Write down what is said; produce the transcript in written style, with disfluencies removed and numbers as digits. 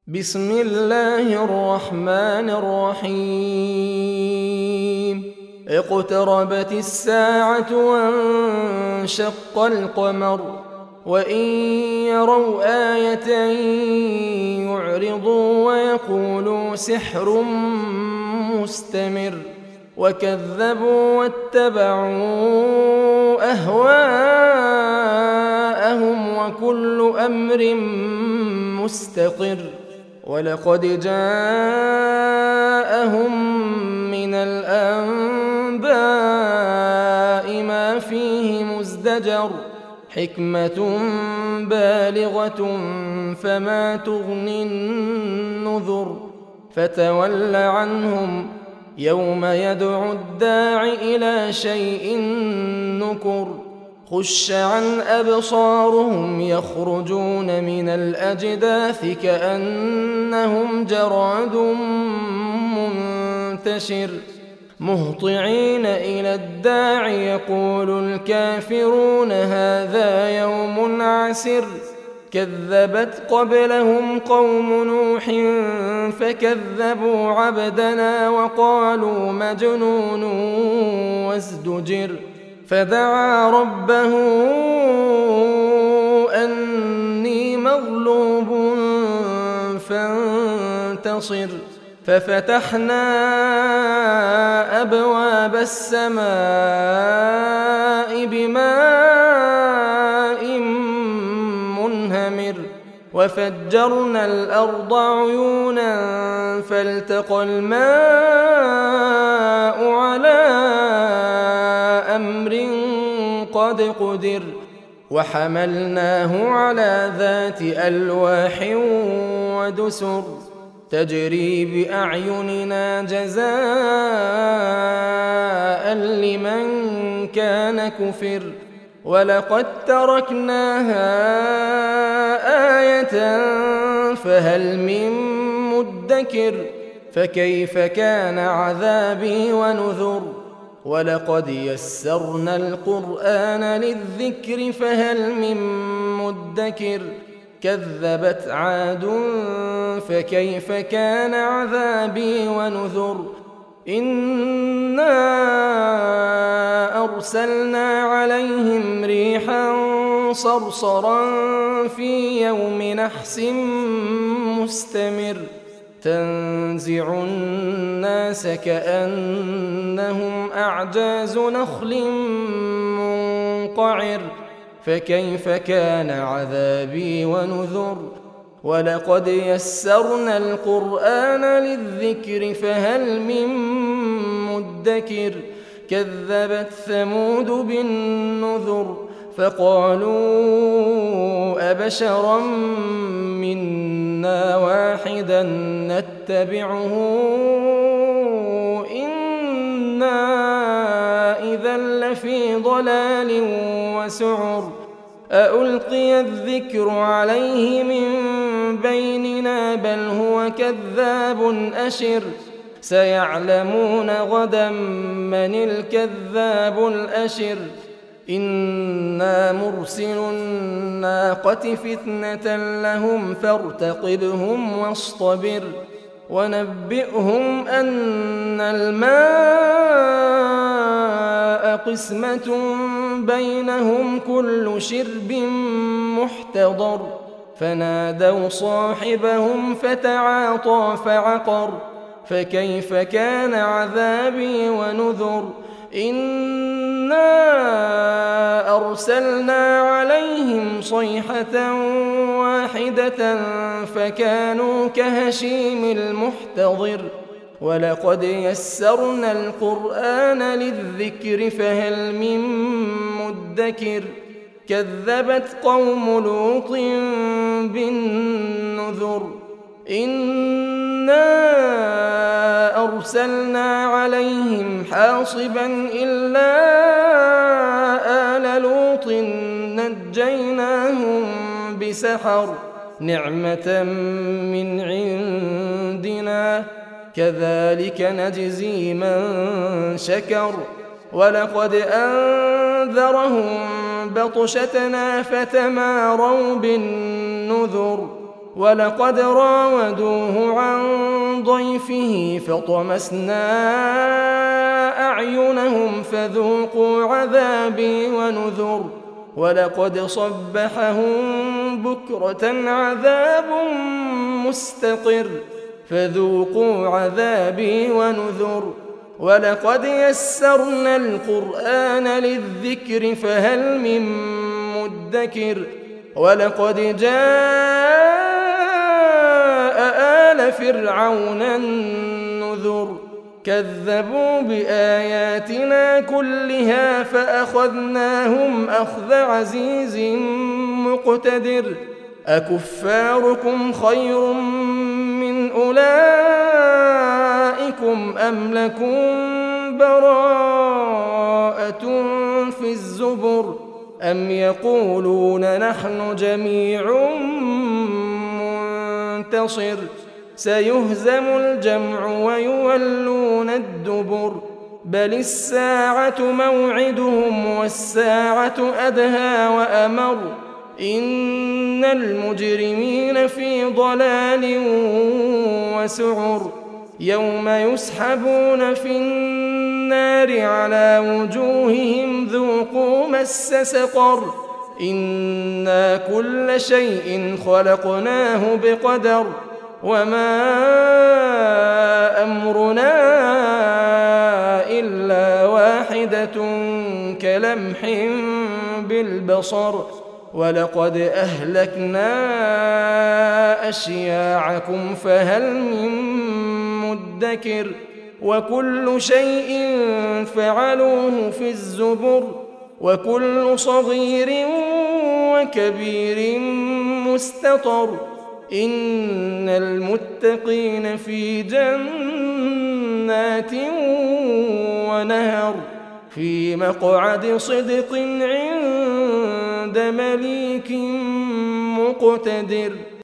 بسم الله الرحمن الرحيم اقتربت الساعة وانشق القمر وإن يروا آية يعرضوا ويقولوا سحر مستمر وكذبوا واتبعوا أهواءهم وكل أمر مستقر ولقد جاءهم من الأنباء ما فيه مزدجر حكمة بالغة فما تغني النذر فتول عنهم يوم يدعو الداع إلى شيء نكر خش عن أبصارهم يخرجون من الأجداث كأنهم جراد منتشر مهطعين إلى الداع يقول الكافرون هذا يوم عسر كذبت قبلهم قوم نوح فكذبوا عبدنا وقالوا مجنون وازدجر فدعا ربه أني مغلوب فانتصر ففتحنا أبواب السماء بماء منهمر وفجرنا الأرض عيونا فالتقى الماء على أمر قد قدر وحملناه على ذات ألواح ودسر تجري بأعيننا جزاء لمن كان كفر ولقد تركناها آية فهل من مدكر فكيف كان عذابي ونذر ولقد يسرنا القرآن للذكر فهل من مدكر كذبت عاد فكيف كان عذابي ونذر إنا أرسلنا عليهم ريحا صرصرا في يوم نحس مستمر تنزع الناس كأنهم أعجاز نخل منقعر فكيف كان عذابي ونذر ولقد يسرنا القرآن للذكر فهل من مدكر كذبت ثمود بالنذر فقالوا أبشرا منا واحدا نتبعه إنا إذا لفي ضلال وسعر أألقي الذكر عليه من بيننا بل هو كذاب أشر سيعلمون غدا من الكذاب الأشر إنا مرسل الناقة فتنة لهم فارتقبهم واصطبر ونبئهم أن الماء قسمة بينهم كل شرب محتضر فنادوا صاحبهم فتعاطى فعقر فكيف كان عذابي ونذر إنا أرسلنا عليهم صيحة واحدة فكانوا كهشيم المحتضر ولقد يسرنا القرآن للذكر فهل من مدكر كذبت قوم لوط بالنذر إنا أرسلنا عليهم حاصبا إلا آل لوط نجيناهم بسحر نعمة من عندنا كذلك نجزي من شكر ولقد أنذرهم بطشتنا فتماروا بالنذر ولقد راودوه عن ضيفه فطمسنا أعينهم فذوقوا عذابي ونذر ولقد صبحهم بكرة عذاب مستقر فذوقوا عذابي ونذر ولقد يسرنا القرآن للذكر فهل من مدكر ولقد جاء آل فرعون النذر كذبوا بآياتنا كلها فأخذناهم أخذ عزيز مقتدر أكفاركم خير من أولئكم أم لكم براءة في الزبر أم يقولون نحن جميع منتصر سيهزم الجمع ويولون الدبر بل الساعة موعدهم والساعة أدهى وأمر إن المجرمين في ضلال وسعر يوم يسحبون في النار على وجوههم ذوقوا مس سقر إنا كل شيء خلقناه بقدر وما أمرنا إلا واحدة كلمح بالبصر ولقد أهلكنا أشياعكم فهل من مدكر وكل شيء فعلوه في الزبر وكل صغير وكبير مستطر إن المتقين في جنات ونهر في مقعد صدق عند مليك مقتدر.